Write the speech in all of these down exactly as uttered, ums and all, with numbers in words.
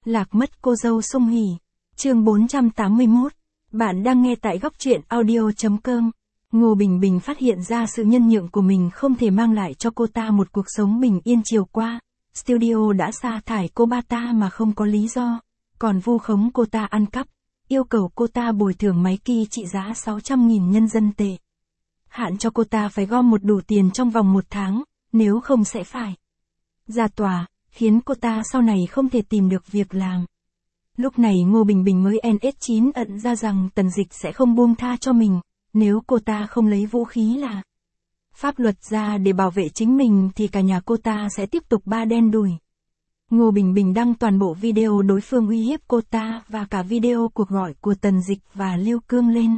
Lạc mất cô dâu Song Hỷ. Chương bốn trăm tám mươi mốt. Bạn đang nghe tại góc truyện audio chấm com. Ngô Bình Bình phát hiện ra sự nhân nhượng của mình không thể mang lại cho cô ta một cuộc sống bình yên chiều qua. Studio đã sa thải cô ba ta mà không có lý do, còn vu khống cô ta ăn cắp, yêu cầu cô ta bồi thường máy kỳ trị giá sáu trăm nghìn nhân dân tệ. Hạn cho cô ta phải gom một đủ tiền trong vòng một tháng, nếu không sẽ phải ra tòa, khiến cô ta sau này không thể tìm được việc làm. Lúc này Ngô Bình Bình mới en ét chín ẩn ra rằng Tần Dịch sẽ không buông tha cho mình, nếu cô ta không lấy vũ khí là pháp luật ra để bảo vệ chính mình thì cả nhà cô ta sẽ tiếp tục ba đen đủi. Ngô Bình Bình đăng toàn bộ video đối phương uy hiếp cô ta và cả video cuộc gọi của Tần Dịch và Lưu Cương lên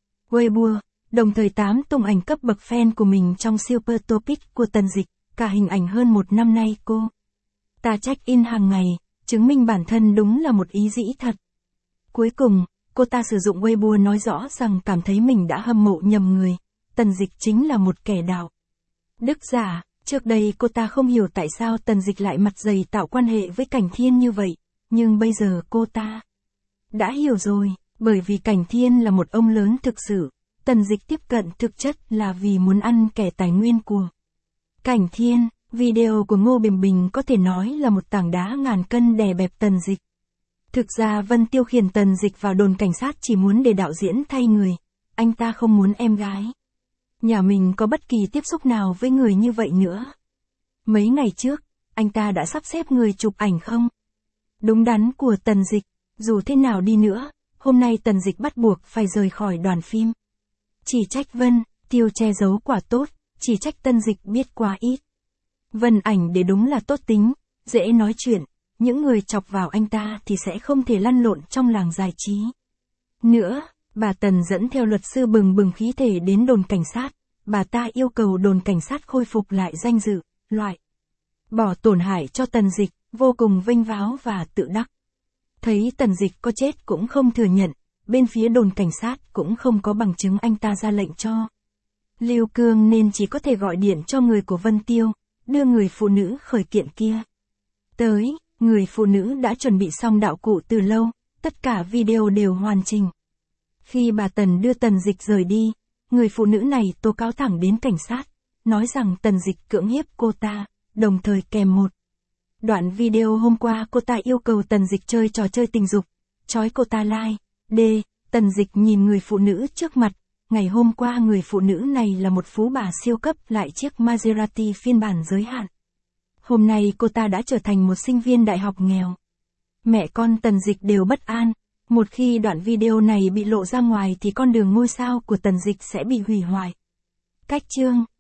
Weibo, đồng thời tám tung ảnh cấp bậc fan của mình trong Super Topic của Tần Dịch, cả hình ảnh hơn một năm nay cô ta check in hàng ngày, chứng minh bản thân đúng là một ý dĩ thật. Cuối cùng, cô ta sử dụng Weibo nói rõ rằng cảm thấy mình đã hâm mộ nhầm người, Tần Dịch chính là một kẻ đạo đức giả. Trước đây cô ta không hiểu tại sao Tần Dịch lại mặt dày tạo quan hệ với Cảnh Thiên như vậy, nhưng bây giờ cô ta đã hiểu rồi, bởi vì Cảnh Thiên là một ông lớn thực sự, Tần Dịch tiếp cận thực chất là vì muốn ăn kẻ tài nguyên của Cảnh Thiên. Video của Ngô Bình Bình có thể nói là một tảng đá ngàn cân đè bẹp Tần Dịch. Thực ra Vân Tiêu khiển Tần Dịch vào đồn cảnh sát chỉ muốn để đạo diễn thay người, anh ta không muốn em gái nhà mình có bất kỳ tiếp xúc nào với người như vậy nữa. Mấy ngày trước, anh ta đã sắp xếp người chụp ảnh không đúng đắn của Tần Dịch, dù thế nào đi nữa, hôm nay Tần Dịch bắt buộc phải rời khỏi đoàn phim. Chỉ trách Vân Tiêu che giấu quả tốt, chỉ trách Tần Dịch biết quá ít. Vân Ảnh để đúng là tốt tính, dễ nói chuyện, những người chọc vào anh ta thì sẽ không thể lăn lộn trong làng giải trí nữa. Bà Tần dẫn theo luật sư bừng bừng khí thể đến đồn cảnh sát, bà ta yêu cầu đồn cảnh sát khôi phục lại danh dự, loại bỏ tổn hại cho Tần Dịch, vô cùng vênh váo và tự đắc. Thấy Tần Dịch có chết cũng không thừa nhận, bên phía đồn cảnh sát cũng không có bằng chứng anh ta ra lệnh cho Lưu Cương nên chỉ có thể gọi điện cho người của Vân Tiêu, đưa người phụ nữ khởi kiện kia tới. Người phụ nữ đã chuẩn bị xong đạo cụ từ lâu, tất cả video đều hoàn chỉnh. Khi bà Tần đưa Tần Dịch rời đi, người phụ nữ này tố cáo thẳng đến cảnh sát, nói rằng Tần Dịch cưỡng hiếp cô ta, đồng thời kèm một đoạn video hôm qua cô ta yêu cầu Tần Dịch chơi trò chơi tình dục, trói cô ta like. D. Tần Dịch nhìn người phụ nữ trước mặt, ngày hôm qua người phụ nữ này là một phú bà siêu cấp lại chiếc Maserati phiên bản giới hạn. Hôm nay cô ta đã trở thành một sinh viên đại học nghèo. Mẹ con Tần Dịch đều bất an. Một khi đoạn video này bị lộ ra ngoài thì con đường ngôi sao của Tần Dịch sẽ bị hủy hoại. Cách chương